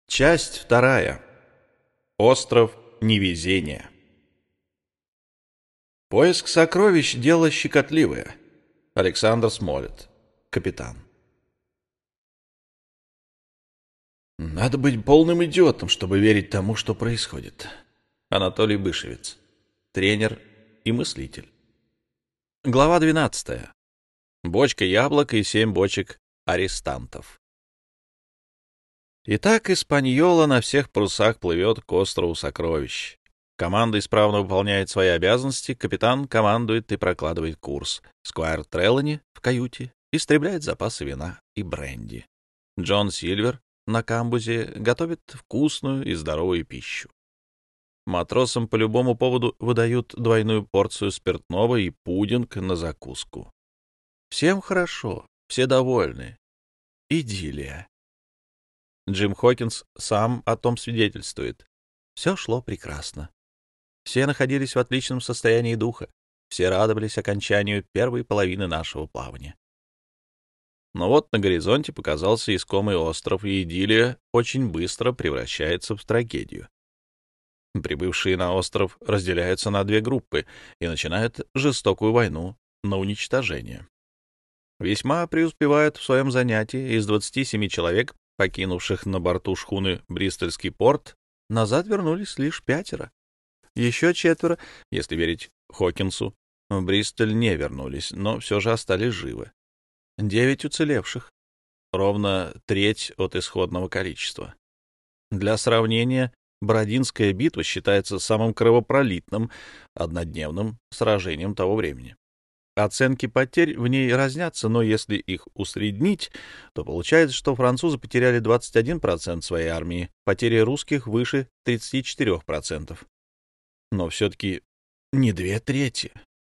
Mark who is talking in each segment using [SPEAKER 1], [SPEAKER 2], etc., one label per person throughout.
[SPEAKER 1] Часть вторая. Остров невезения. Поиск сокровищ — дело щекотливое. Александр Смолет, капитан. Надо быть полным идиотом, чтобы верить тому, что происходит. Анатолий Бышевец, тренер и мыслитель. Глава 12. Бочка яблок и 7 бочек арестантов. Итак, Испаньола на всех парусах плывет к острову сокровищ. Команда исправно выполняет свои обязанности, капитан командует и прокладывает курс. Сквайр Треллани в каюте истребляет запасы вина и бренди. Джон Сильвер на камбузе готовит вкусную и здоровую пищу. Матросам по любому поводу выдают двойную порцию спиртного и пудинг на закуску. Всем хорошо, все довольны. Идиллия. Джим Хокинс сам о том свидетельствует. Все шло прекрасно. Все находились в отличном состоянии духа. Все радовались окончанию первой половины нашего плавания. Но вот на горизонте показался искомый остров, и идиллия очень быстро превращается в трагедию. Прибывшие на остров разделяются на две группы и начинают жестокую войну на уничтожение. Весьма преуспевают в своем занятии. Из 27 человек, покинувших на борту шхуны Бристольский порт, назад вернулись лишь 5. Еще 4, если верить Хокинсу, в Бристоль не вернулись, но все же остались живы. 9 уцелевших, ровно треть от исходного количества. Для сравнения, Бородинская битва считается самым кровопролитным однодневным сражением того времени. Оценки потерь в ней разнятся, но если их усреднить, то получается, что французы потеряли 21% своей армии, потери русских выше 34%. Но все-таки не 2/3.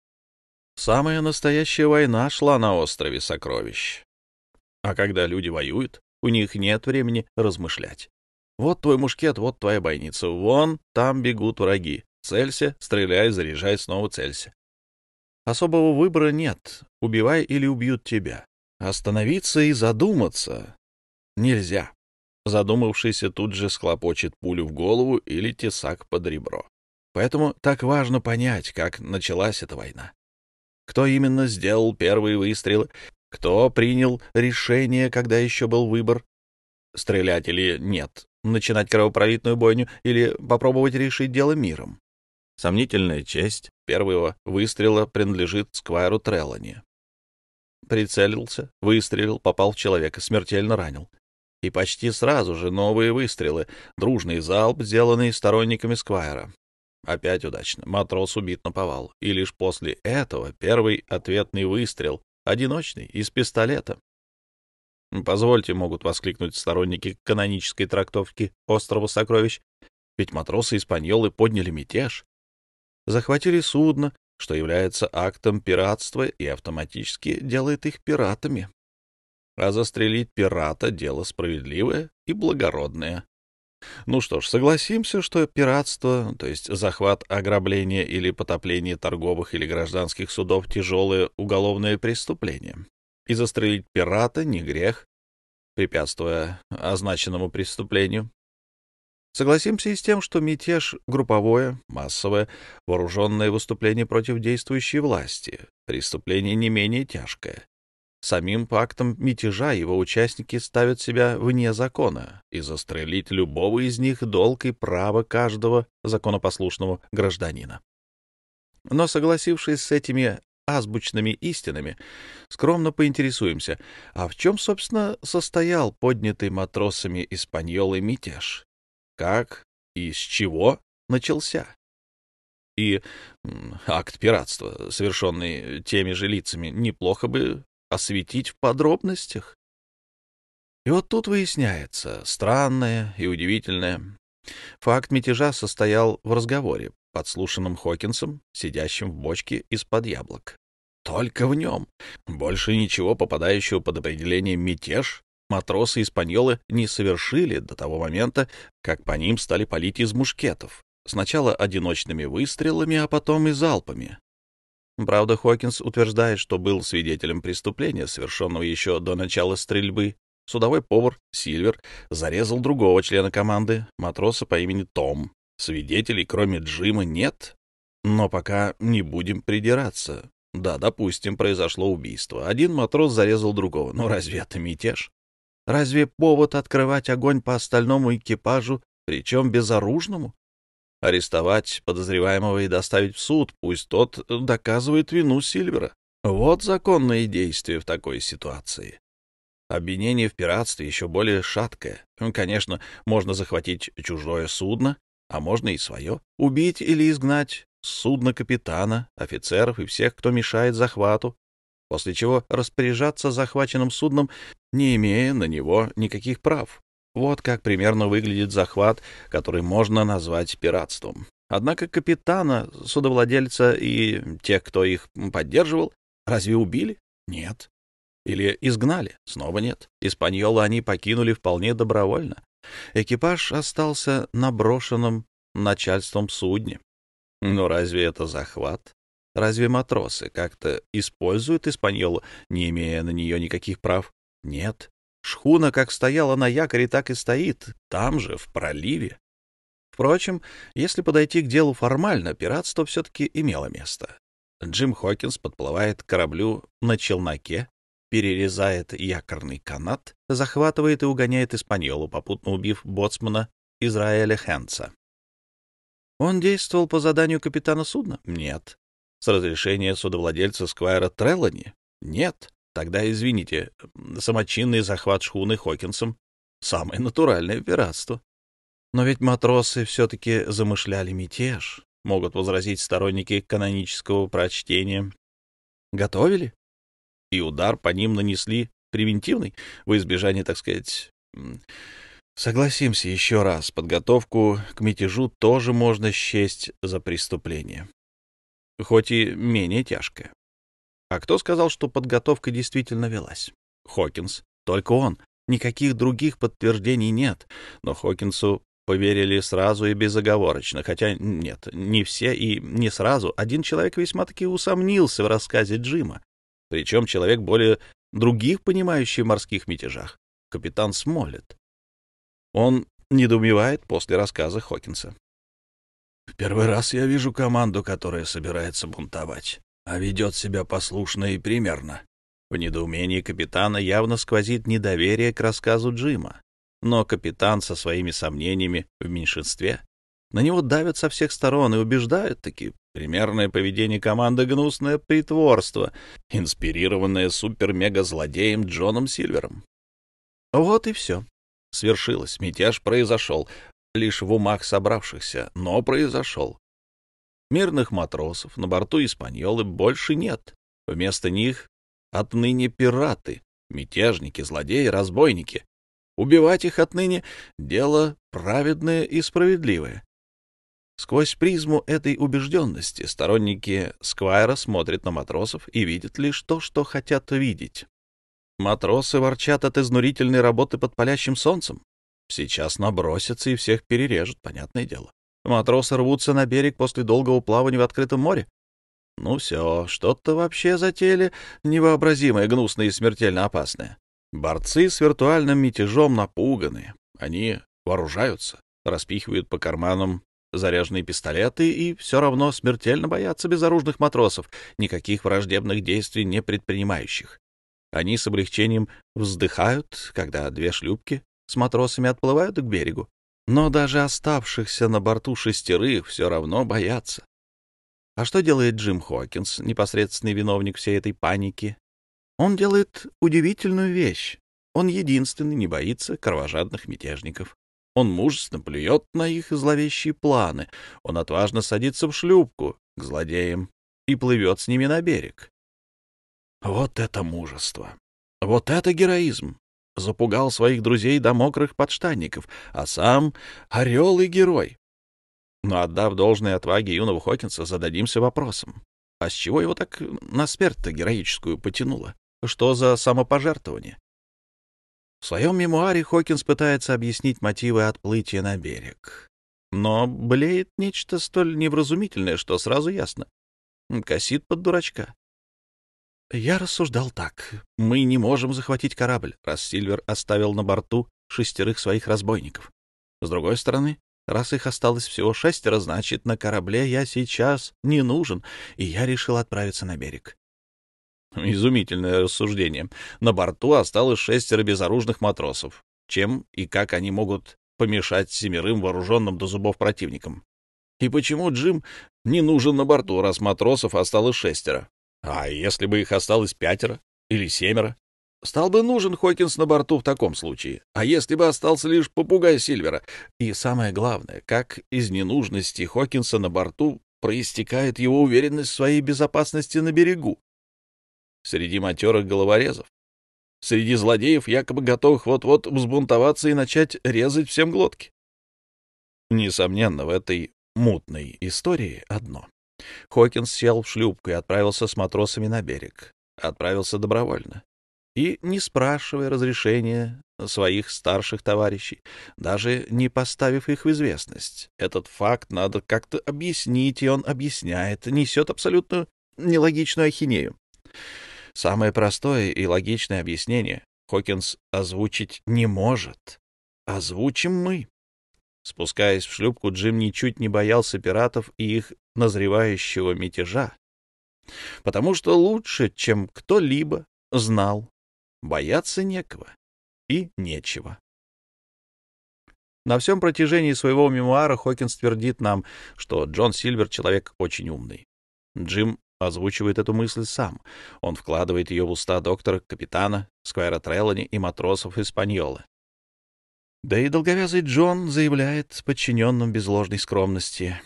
[SPEAKER 1] Самая настоящая война шла на острове Сокровищ. А когда люди воюют, у них нет времени размышлять. Вот твой мушкет, вот твоя бойница, вон там бегут враги. Целься, стреляй, заряжай, снова целься. Особого выбора нет. Убивай или убьют тебя. Остановиться и задуматься нельзя. Задумавшийся тут же схлопочет пулю в голову или тесак под ребро. Поэтому так важно понять, как началась эта война. Кто именно сделал первые выстрелы, кто принял решение, когда еще был выбор, стрелять или нет, начинать кровопролитную бойню или попробовать решить дело миром. Сомнительная честь первого выстрела принадлежит Сквайру Треллани. Прицелился, выстрелил, попал в человека, смертельно ранил. И почти сразу же новые выстрелы, дружный залп, сделанный сторонниками Сквайра. Опять удачно, матрос убит наповал. И лишь после этого первый ответный выстрел, одиночный, из пистолета. Позвольте, могут воскликнуть сторонники канонической трактовки острова Сокровищ, ведь матросы-испаньолы подняли мятеж. Захватили судно, что является актом пиратства и автоматически делает их пиратами. А застрелить пирата — дело справедливое и благородное. Ну что ж, согласимся, что пиратство, то есть захват, ограбление или потопление торговых или гражданских судов — тяжелое уголовное преступление. И застрелить пирата — не грех, препятствуя означенному преступлению. Согласимся и с тем, что мятеж — групповое, массовое, вооруженное выступление против действующей власти, преступление не менее тяжкое. Самим фактом мятежа его участники ставят себя вне закона, и застрелить любого из них — долг и право каждого законопослушного гражданина. Но, согласившись с этими азбучными истинами, скромно поинтересуемся, а в чем, собственно, состоял поднятый матросами Испаньолы мятеж? Как и с чего начался? И акт пиратства, совершенный теми же лицами, неплохо бы осветить в подробностях. И вот тут выясняется странное и удивительное. Факт мятежа состоял в разговоре, подслушанном Хокинсом, сидящим в бочке из-под яблок. Только в нем. Больше ничего, попадающего под определение «мятеж», матросы-испаньолы не совершили до того момента, как по ним стали палить из мушкетов. Сначала одиночными выстрелами, а потом и залпами. Правда, Хокинс утверждает, что был свидетелем преступления, совершенного еще до начала стрельбы, судовой повар Сильвер зарезал другого члена команды, матроса по имени Том. Свидетелей, кроме Джима, нет. Но пока не будем придираться. Да, допустим, произошло убийство. Один матрос зарезал другого. Но разве это мятеж? Разве повод открывать огонь по остальному экипажу, причем безоружному? Арестовать подозреваемого и доставить в суд, пусть тот доказывает вину Сильвера. Вот законные действия в такой ситуации. Обвинение в пиратстве еще более шаткое. Конечно, можно захватить чужое судно, а можно и свое. Убить или изгнать с судна капитана, офицеров и всех, кто мешает захвату, после чего распоряжаться захваченным судном, не имея на него никаких прав. Вот как примерно выглядит захват, который можно назвать пиратством. Однако капитана, судовладельца и тех, кто их поддерживал, разве убили? Нет. Или изгнали? Снова нет. Испаньолу они покинули вполне добровольно. Экипаж остался на брошенном начальством судне. Но разве это захват? Разве матросы как-то используют Испаньолу, не имея на нее никаких прав? Нет. Шхуна как стояла на якоре, так и стоит, там же, в проливе. Впрочем, если подойти к делу формально, пиратство все-таки имело место. Джим Хокинс подплывает к кораблю на челноке, перерезает якорный канат, захватывает и угоняет Испаньолу, попутно убив боцмана Израэля Хэнса. Он действовал по заданию капитана судна? Нет. С разрешения судовладельца Сквайра Треллани? Нет. Тогда, извините, самочинный захват шхуны Хокинсом — самое натуральное пиратство. Но ведь матросы все-таки замышляли мятеж, могут возразить сторонники канонического прочтения. Готовили? И удар по ним нанесли превентивный, во избежание, так сказать... Согласимся еще раз, подготовку к мятежу тоже можно счесть за преступление, хоть и менее тяжкое. А кто сказал, что подготовка действительно велась? Хокинс. Только он. Никаких других подтверждений нет. Но Хокинсу поверили сразу и безоговорочно. Хотя нет, не все и не сразу. Один человек весьма-таки усомнился в рассказе Джима. Причем человек более других, понимающий в морских мятежах. Капитан Смоллет. Он недоумевает после рассказа Хокинса. «В первый раз я вижу команду, которая собирается бунтовать, а ведет себя послушно и примерно». В недоумении капитана явно сквозит недоверие к рассказу Джима. Но капитан со своими сомнениями в меньшинстве. На него давят со всех сторон и убеждают-таки. Примерное поведение команды — гнусное притворство, инспирированное супер-мега-злодеем Джоном Сильвером. Вот и все. Свершилось, мятеж произошел. Лишь в умах собравшихся, но произошел. Мирных матросов на борту Испаньолы больше нет. Вместо них отныне пираты, мятежники, злодеи, разбойники. Убивать их отныне — дело праведное и справедливое. Сквозь призму этой убежденности сторонники Сквайра смотрят на матросов и видят лишь то, что хотят видеть. Матросы ворчат от изнурительной работы под палящим солнцем. Сейчас набросятся и всех перережут, понятное дело. Матросы рвутся на берег после долгого плавания в открытом море. Ну все, что-то вообще затеяли невообразимое, гнусное и смертельно опасное. Борцы с виртуальным мятежом напуганы. Они вооружаются, распихивают по карманам заряженные пистолеты и все равно смертельно боятся безоружных матросов, никаких враждебных действий не предпринимающих. Они с облегчением вздыхают, когда две шлюпки с матросами отплывают к берегу. Но даже оставшихся на борту шестерых все равно боятся. А что делает Джим Хокинс, непосредственный виновник всей этой паники? Он делает удивительную вещь. Он единственный не боится кровожадных мятежников. Он мужественно плюет на их зловещие планы. Он отважно садится в шлюпку к злодеям и плывет с ними на берег. Вот это мужество! Вот это героизм! Запугал своих друзей до мокрых подштанников, а сам орел и герой. Но, отдав должное отваге юного Хокинса, зададимся вопросом. А с чего его так на смерть-то героическую потянуло? Что за самопожертвование? В своем мемуаре Хокинс пытается объяснить мотивы отплытия на берег. Но блеет нечто столь невразумительное, что сразу ясно. Косит под дурачка. Я рассуждал так. Мы не можем захватить корабль, раз Сильвер оставил на борту 6 своих разбойников. С другой стороны, раз их осталось всего 6, значит, на корабле я сейчас не нужен, и я решил отправиться на берег. Изумительное рассуждение. На борту осталось 6 безоружных матросов. Чем и как они могут помешать 7 вооруженным до зубов противникам? И почему Джим не нужен на борту, раз матросов осталось 6? А если бы их осталось 5 или 7? Стал бы нужен Хокинс на борту в таком случае. А если бы остался лишь попугай Сильвера? И самое главное, как из ненужности Хокинса на борту проистекает его уверенность в своей безопасности на берегу? Среди матерых головорезов? Среди злодеев, якобы готовых вот-вот взбунтоваться и начать резать всем глотки? Несомненно, в этой мутной истории одно. Хокинс сел в шлюпку и отправился с матросами на берег. Отправился добровольно. И не спрашивая разрешения своих старших товарищей, даже не поставив их в известность. Этот факт надо как-то объяснить, и он объясняет, несет абсолютно нелогичную ахинею. Самое простое и логичное объяснение Хокинс озвучить не может. Озвучим мы. Спускаясь в шлюпку, Джим ничуть не боялся пиратов и их назревающего мятежа, потому что лучше, чем кто-либо, знал, бояться некого и нечего. На всем протяжении своего мемуара Хокинс твердит нам, что Джон Сильвер — человек очень умный. Джим озвучивает эту мысль сам. Он вкладывает ее в уста доктора, капитана, Сквайра Трелани и матросов Испаньолы. Да и долговязый Джон заявляет подчиненным без ложной скромности: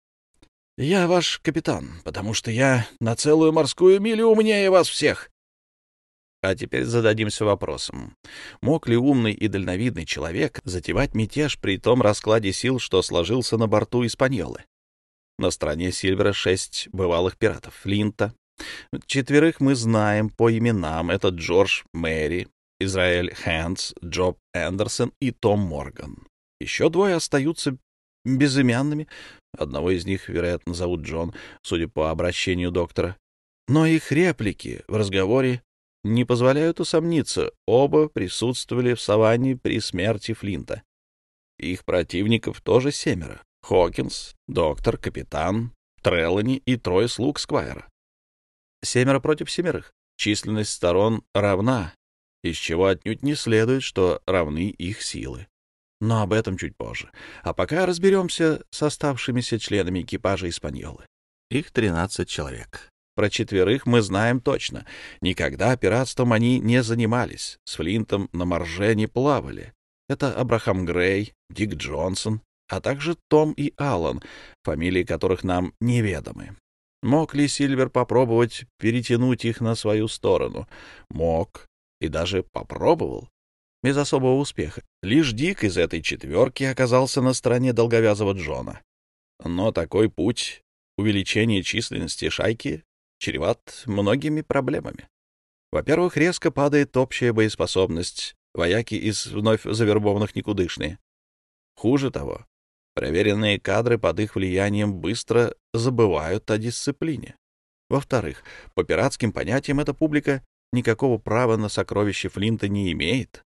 [SPEAKER 1] «Я ваш капитан, потому что я на целую морскую милю умнее вас всех». А теперь зададимся вопросом: мог ли умный и дальновидный человек затевать мятеж при том раскладе сил, что сложился на борту Испаньолы? На стороне Сильвера 6 бывалых пиратов Флинта. 4 мы знаем по именам. Это Джордж Мэри, Израиль Хэндс, Джоб Эндерсон и Том Морган. Еще 2 остаются безымянными. Одного из них, вероятно, зовут Джон, судя по обращению доктора. Но их реплики в разговоре не позволяют усомниться. Оба присутствовали в саванне при смерти Флинта. Их противников тоже 7. Хокинс, доктор, капитан, Трелани и 3 слуг Сквайра. 7 против 7. Численность сторон равна, из чего отнюдь не следует, что равны их силы. Но об этом чуть позже. А пока разберемся с оставшимися членами экипажа Испаньолы. Их 13 человек. Про 4 мы знаем точно. Никогда пиратством они не занимались, с Флинтом на морже не плавали. Это Абрахам Грей, Дик Джонсон, а также Том и Аллан, фамилии которых нам неведомы. Мог ли Сильвер попробовать перетянуть их на свою сторону? Мог. И даже попробовал. Без особого успеха. Лишь Дик из этой 4 оказался на стороне долговязого Джона. Но такой путь увеличения численности шайки чреват многими проблемами. Во-первых, резко падает общая боеспособность. Вояки из вновь завербованных никудышные. Хуже того, проверенные кадры под их влиянием быстро забывают о дисциплине. Во-вторых, по пиратским понятиям эта публика никакого права на сокровища Флинта не имеет.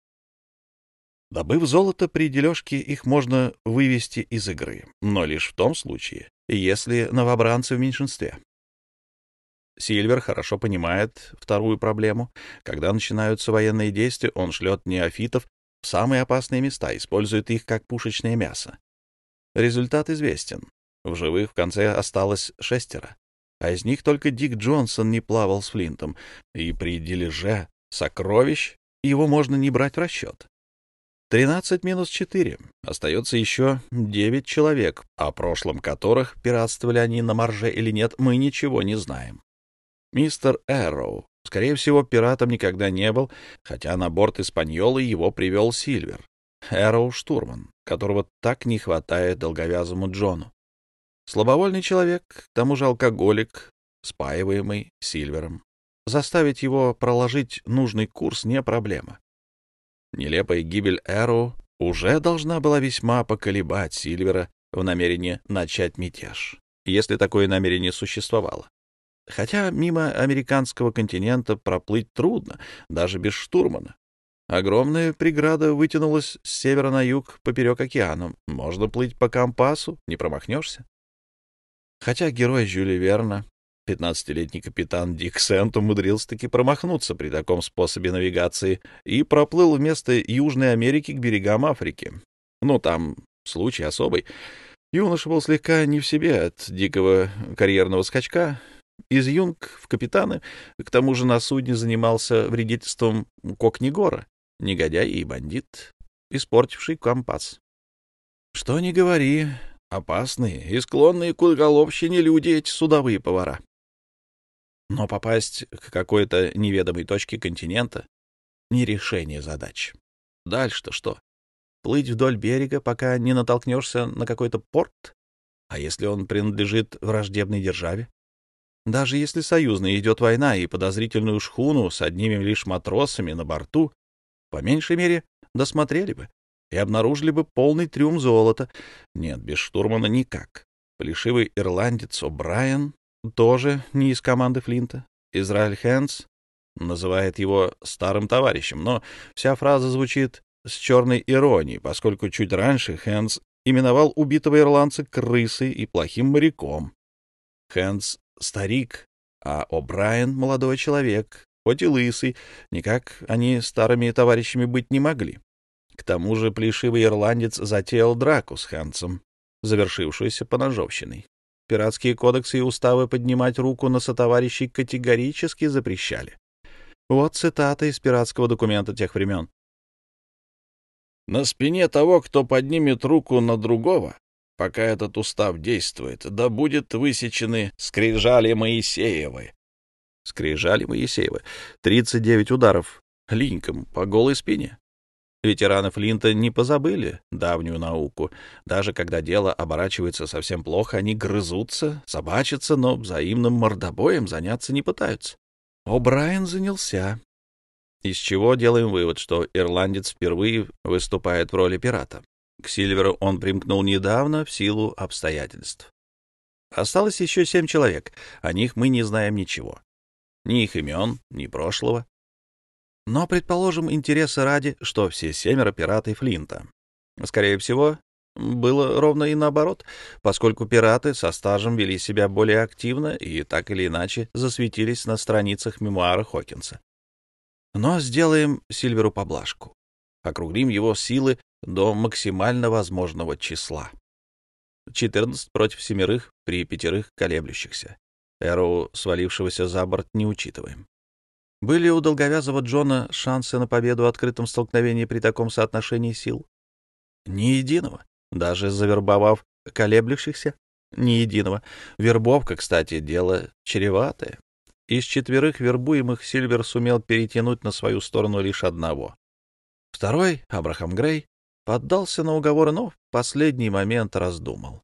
[SPEAKER 1] Добыв золото при дележке, их можно вывести из игры, но лишь в том случае, если новобранцы в меньшинстве. Сильвер хорошо понимает вторую проблему. Когда начинаются военные действия, он шлет неофитов в самые опасные места, использует их как пушечное мясо. Результат известен. В живых в конце осталось 6, а из них только Дик Джонсон не плавал с Флинтом, и при дележе сокровищ его можно не брать в расчет. 13 минус 4. Остается еще 9 человек, о прошлом которых, пиратствовали они на марже или нет, мы ничего не знаем. Мистер Эрроу, скорее всего, пиратом никогда не был, хотя на борт Испаньолы его привел Сильвер. Эрроу — штурман, которого так не хватает долговязому Джону. Слабовольный человек, к тому же алкоголик, спаиваемый Сильвером. Заставить его проложить нужный курс не проблема. Нелепая гибель Эрроу уже должна была весьма поколебать Сильвера в намерении начать мятеж, если такое намерение существовало. Хотя мимо американского континента проплыть трудно, даже без штурмана. Огромная преграда вытянулась с севера на юг поперек океана. Можно плыть по компасу, не промахнешься. Хотя герой Жюля Верна, 15-летний капитан Дик Сент, умудрился-таки промахнуться при таком способе навигации и проплыл вместо Южной Америки к берегам Африки. Ну, там случай особый. Юноша был слегка не в себе от дикого карьерного скачка. Из юнг в капитаны, к тому же на судне занимался вредительством Кокнигора, негодяй и бандит, испортивший компас. Что ни говори, опасные и склонные к уголовщине люди эти судовые повара. Но попасть к какой-то неведомой точке континента — не решение задач. Дальше-то что? Плыть вдоль берега, пока не натолкнешься на какой-то порт? А если он принадлежит враждебной державе? Даже если союзная идет война и подозрительную шхуну с одними лишь матросами на борту, по меньшей мере, досмотрели бы и обнаружили бы полный трюм золота. Нет, без штурмана никак. Плешивый ирландец О'Брайен тоже не из команды Флинта. Израиль Хэндс называет его старым товарищем, но вся фраза звучит с черной иронией, поскольку чуть раньше Хэндс именовал убитого ирландца крысой и плохим моряком. Хэндс — старик, а О'Брайен — молодой человек, хоть и лысый, никак они старыми товарищами быть не могли. К тому же плешивый ирландец затеял драку с Хэндсом, завершившуюся поножовщиной. Пиратские кодексы и уставы поднимать руку на сотоварищей категорически запрещали. Вот цитата из пиратского документа тех времен. «На спине того, кто поднимет руку на другого, пока этот устав действует, да будет высечены скрижали Моисеевы». Скрижали Моисеевы. 39 ударов линьком по голой спине. Ветераны Флинта не позабыли давнюю науку. Даже когда дело оборачивается совсем плохо, они грызутся, собачатся, но взаимным мордобоем заняться не пытаются. О'Брайен занялся. Из чего делаем вывод, что ирландец впервые выступает в роли пирата. К Сильверу он примкнул недавно в силу обстоятельств. Осталось еще 7 человек. О них мы не знаем ничего. Ни их имен, ни прошлого. Но предположим, интереса ради, что все 7 пираты Флинта. Скорее всего, было ровно и наоборот, поскольку пираты со стажем вели себя более активно и так или иначе засветились на страницах мемуара Хокинса. Но сделаем Сильверу поблажку. Округлим его силы до максимально возможного числа. 14 против 7 при 5 колеблющихся. Эроу, свалившегося за борт, не учитываем. Были у долговязого Джона шансы на победу в открытом столкновении при таком соотношении сил? Ни единого. Даже завербовав колеблющихся? Ни единого. Вербовка, кстати, дело чреватое. Из 4 вербуемых Сильвер сумел перетянуть на свою сторону лишь одного. Второй, Абрахам Грей, поддался на уговоры, но в последний момент раздумал.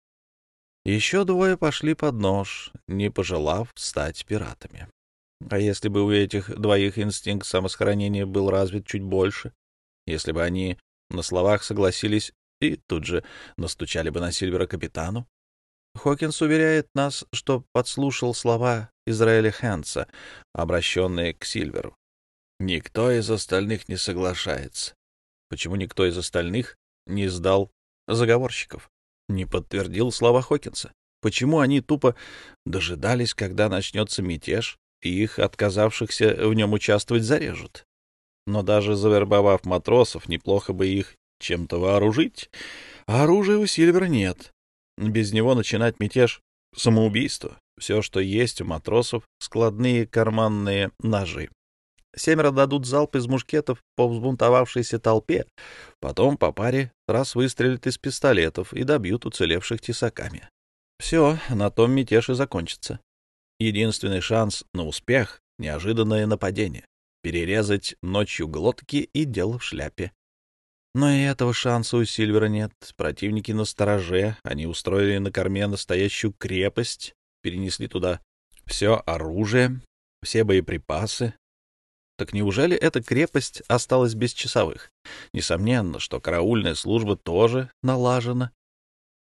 [SPEAKER 1] Еще 2 пошли под нож, не пожелав стать пиратами. А если бы у этих 2 инстинкт самосохранения был развит чуть больше, если бы они на словах согласились и тут же настучали бы на Сильвера капитану? Хокинс уверяет нас, что подслушал слова Израиля Хэндса, обращенные к Сильверу. Никто из остальных не соглашается. Почему никто из остальных не сдал заговорщиков, не подтвердил слова Хокинса? Почему они тупо дожидались, когда начнется мятеж, и их, отказавшихся в нем участвовать, зарежут? Но даже завербовав матросов, неплохо бы их чем-то вооружить. А оружия у Сильвера нет. Без него начинать мятеж — самоубийство. Все, что есть у матросов — складные карманные ножи. 7 дадут залп из мушкетов по взбунтовавшейся толпе, потом по паре раз выстрелят из пистолетов и добьют уцелевших тесаками. Все, на том мятеж и закончится. Единственный шанс на успех — неожиданное нападение. Перерезать ночью глотки и дело в шляпе. Но и этого шанса у Сильвера нет. Противники настороже, они устроили на корме настоящую крепость, перенесли туда все оружие, все боеприпасы. Так неужели эта крепость осталась без часовых? Несомненно, что караульная служба тоже налажена.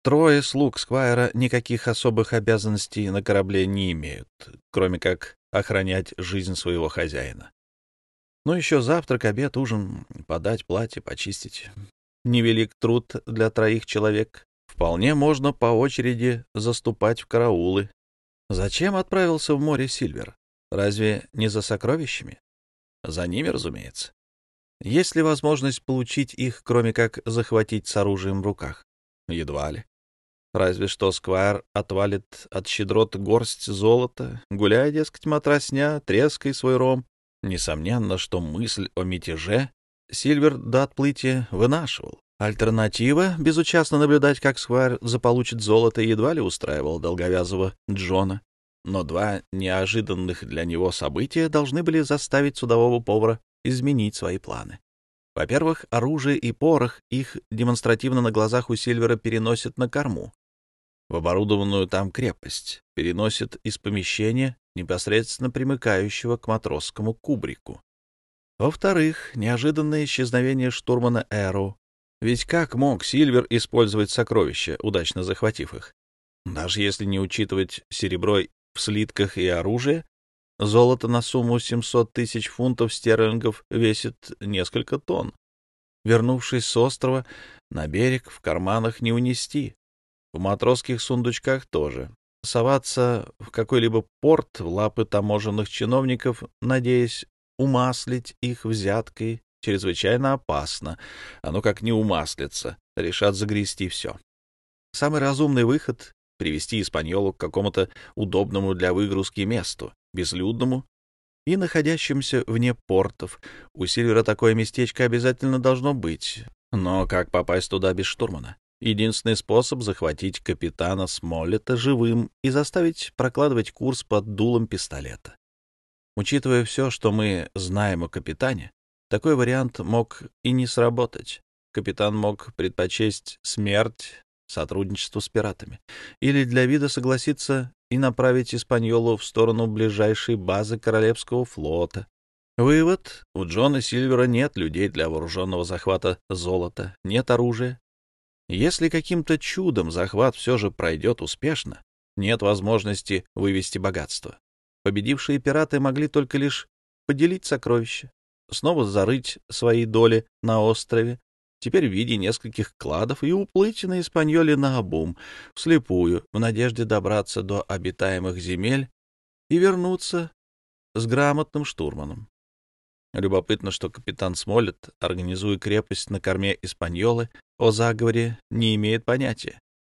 [SPEAKER 1] Трое слуг Сквайра никаких особых обязанностей на корабле не имеют, кроме как охранять жизнь своего хозяина. Ну, еще завтрак, обед, ужин, подать платье, почистить. Невелик труд для троих человек. Вполне можно по очереди заступать в караулы. Зачем отправился в море Сильвер? Разве не за сокровищами? За ними, разумеется. Есть ли возможность получить их, кроме как захватить с оружием в руках? Едва ли. Разве что Сквайр отвалит от щедрот горсть золота, гуляя, дескать, матросня, трескай свой ром. Несомненно, что мысль о мятеже Сильвер до отплытия вынашивал. Альтернатива — безучастно наблюдать, как Сквайр заполучит золото, едва ли устраивал долговязого Джона. Но два неожиданных для него события должны были заставить судового повара изменить свои планы. Во-первых, оружие и порох их демонстративно на глазах у Сильвера переносят на корму, в оборудованную там крепость, переносят из помещения, непосредственно примыкающего к матросскому кубрику. Во-вторых, неожиданное исчезновение штурмана Эро. Ведь как мог Сильвер использовать сокровища, удачно захватив их? Даже если не учитывать серебро в слитках и оружие, золото на сумму 700 тысяч фунтов стерлингов весит несколько тонн. Вернувшись с острова, на берег в карманах не унести. В матросских сундучках тоже. Соваться в какой-либо порт в лапы таможенных чиновников, надеясь умаслить их взяткой, чрезвычайно опасно. Оно как не умаслится, решат загрести все. Самый разумный выход — привести Испаньолу к какому-то удобному для выгрузки месту, безлюдному и находящемуся вне портов. У Сильвера такое местечко обязательно должно быть. Но как попасть туда без штурмана? Единственный способ — захватить капитана Смоллета живым и заставить прокладывать курс под дулом пистолета. Учитывая все, что мы знаем о капитане, такой вариант мог и не сработать. Капитан мог предпочесть смерть сотрудничеству с пиратами или для вида согласиться и направить Испаньолу в сторону ближайшей базы Королевского флота. Вывод: у Джона Сильвера нет людей для вооруженного захвата золота, нет оружия. Если каким-то чудом захват все же пройдет успешно, нет возможности вывести богатство. Победившие пираты могли только лишь поделить сокровища, снова зарыть свои доли на острове, теперь в виде нескольких кладов, и уплыть на Испаньоле наобум, вслепую, в надежде добраться до обитаемых земель и вернуться с грамотным штурманом. Любопытно, что капитан Смоллет, организуя крепость на корме Испаньолы, о заговоре не имеет понятия.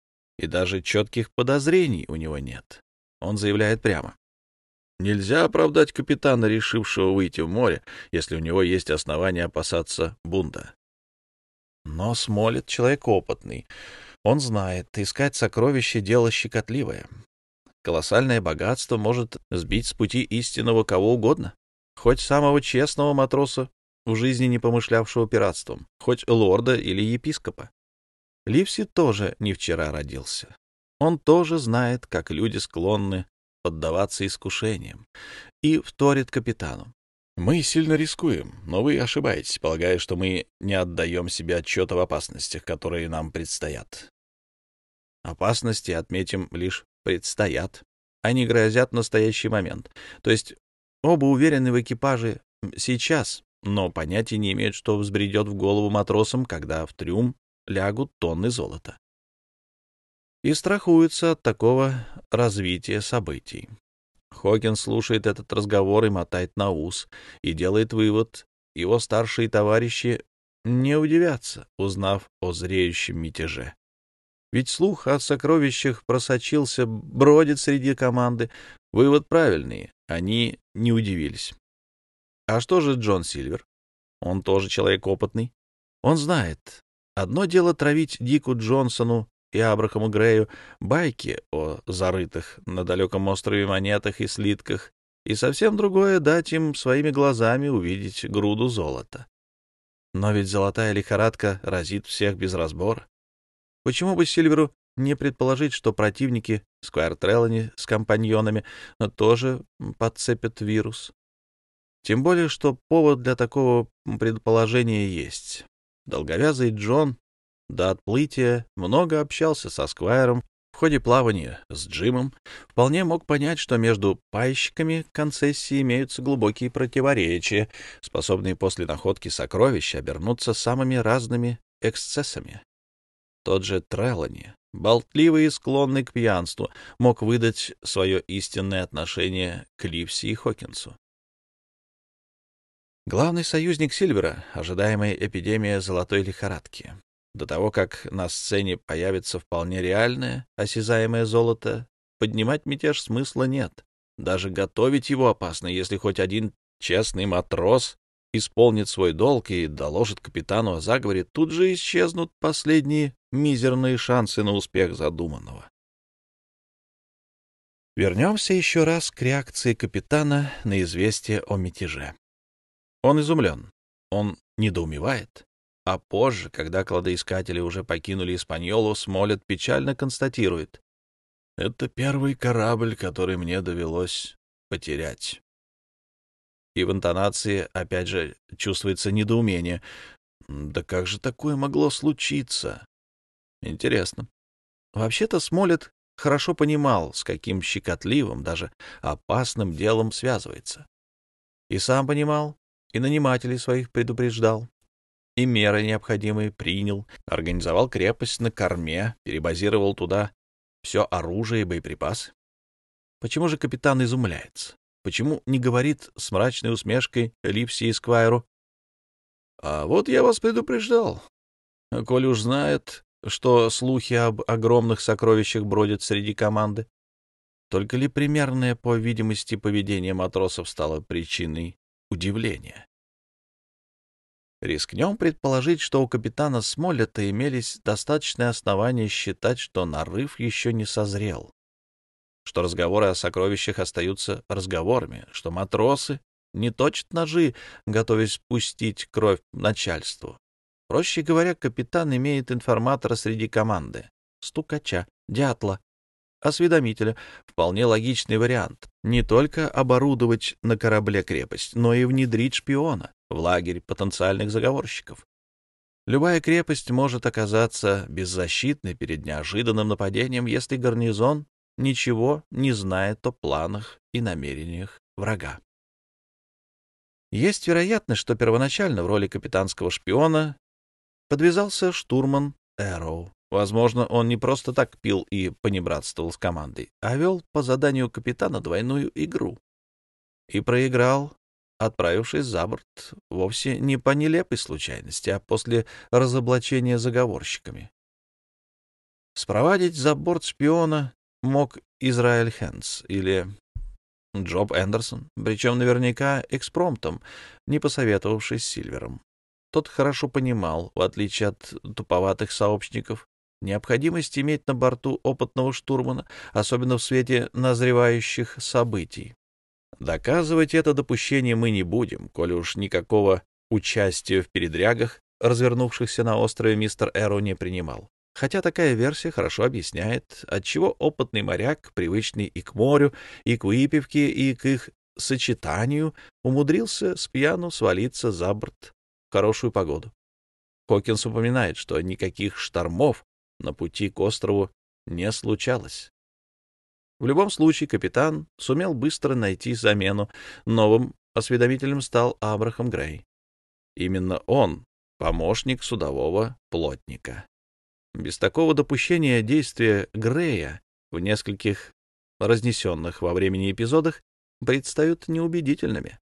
[SPEAKER 1] И даже четких подозрений у него нет. Он заявляет прямо: нельзя оправдать капитана, решившего выйти в море, если у него есть основания опасаться бунта. Но Смоллет — человек опытный. Он знает, искать сокровища — дело щекотливое. Колоссальное богатство может сбить с пути истинного кого угодно, хоть самого честного матроса, в жизни не помышлявшего пиратством, хоть лорда или епископа. Ливси тоже не вчера родился. Он тоже знает, как люди склонны поддаваться искушениям, и вторит капитану: мы сильно рискуем, но вы ошибаетесь, полагая, что мы не отдаем себе отчета в опасностях, которые нам предстоят. Опасности, отметим, лишь предстоят. Они грозят в настоящий момент. То есть оба уверены в экипаже сейчас, но понятия не имеют, что взбредет в голову матросам, когда в трюм лягут тонны золота. И страхуются от такого развития событий. Хоген слушает этот разговор и мотает на ус, и делает вывод: его старшие товарищи не удивятся, узнав о зреющем мятеже. Ведь слух о сокровищах просочился, бродит среди команды. Вывод правильный, они не удивились. А что же Джон Сильвер? Он тоже человек опытный. Он знает. Одно дело травить Дику Джонсону и Абрахаму Грею байки о зарытых на далеком острове монетах и слитках, и совсем другое — дать им своими глазами увидеть груду золота. Но ведь золотая лихорадка разит всех без разбора. Почему бы Сильверу не предположить, что противники Сквайр Трелани с компаньонами тоже подцепят вирус? Тем более, что повод для такого предположения есть. Долговязый Джон До отплытия много общался со Сквайром, в ходе плавания с Джимом вполне мог понять, что между пайщиками концессии имеются глубокие противоречия, способные после находки сокровищ обернуться самыми разными эксцессами. Тот же Трелани, болтливый и склонный к пьянству, мог выдать свое истинное отношение к Ливси и Хокинсу. Главный союзник Сильвера — ожидаемая эпидемия золотой лихорадки. До того, как на сцене появится вполне реальное, осязаемое золото, поднимать мятеж смысла нет. Даже готовить его опасно, если хоть один честный матрос исполнит свой долг и доложит капитану о заговоре, тут же исчезнут последние мизерные шансы на успех задуманного. Вернемся еще раз к реакции капитана на известие о мятеже. Он изумлен, он недоумевает. А позже, когда кладоискатели уже покинули Испаньолу, Смолетт печально констатирует: «Это первый корабль, который мне довелось потерять». И в интонации, опять же, чувствуется недоумение. Да как же такое могло случиться? Интересно. Вообще-то Смолетт хорошо понимал, с каким щекотливым, даже опасным делом связывается. И сам понимал, и нанимателей своих предупреждал. И меры необходимые принял, организовал крепость на корме, перебазировал туда все оружие и боеприпасы. Почему же капитан изумляется? Почему не говорит с мрачной усмешкой Ливси и Сквайру: «А вот я вас предупреждал. Коль уж знает, что слухи об огромных сокровищах бродят среди команды». Только ли примерное, по видимости, поведение матросов стало причиной удивления? Рискнем предположить, что у капитана Смолетта имелись достаточные основания считать, что нарыв еще не созрел, что разговоры о сокровищах остаются разговорами, что матросы не точат ножи, готовясь пустить кровь начальству. Проще говоря, капитан имеет информатора среди команды, стукача, дятла, осведомителя. Вполне логичный вариант. Не только оборудовать на корабле крепость, но и внедрить шпиона в лагерь потенциальных заговорщиков. Любая крепость может оказаться беззащитной перед неожиданным нападением, если гарнизон ничего не знает о планах и намерениях врага. Есть вероятность, что первоначально в роли капитанского шпиона подвязался штурман Эроу. Возможно, он не просто так пил и понебратствовал с командой, а вел по заданию капитана двойную игру. И проиграл, отправившись за борт, вовсе не по нелепой случайности, а после разоблачения заговорщиками. Спровадить за борт шпиона мог Израиль Хэнс или Джоб Эндерсон, причем наверняка экспромтом, не посоветовавшись с Сильвером. Тот хорошо понимал, в отличие от туповатых сообщников, необходимость иметь на борту опытного штурмана, особенно в свете назревающих событий. Доказывать это допущение мы не будем, коли уж никакого участия в передрягах, развернувшихся на острове, мистер Эро не принимал. Хотя такая версия хорошо объясняет, отчего опытный моряк, привычный и к морю, и к выпивке, и к их сочетанию, умудрился с пьяну свалиться за борт в хорошую погоду. Хокинс упоминает, что никаких штормов на пути к острову не случалось. В любом случае капитан сумел быстро найти замену. Новым осведомителем стал Абрахам Грей. Именно он — помощник судового плотника. Без такого допущения действия Грея в нескольких разнесенных во времени эпизодах предстают неубедительными.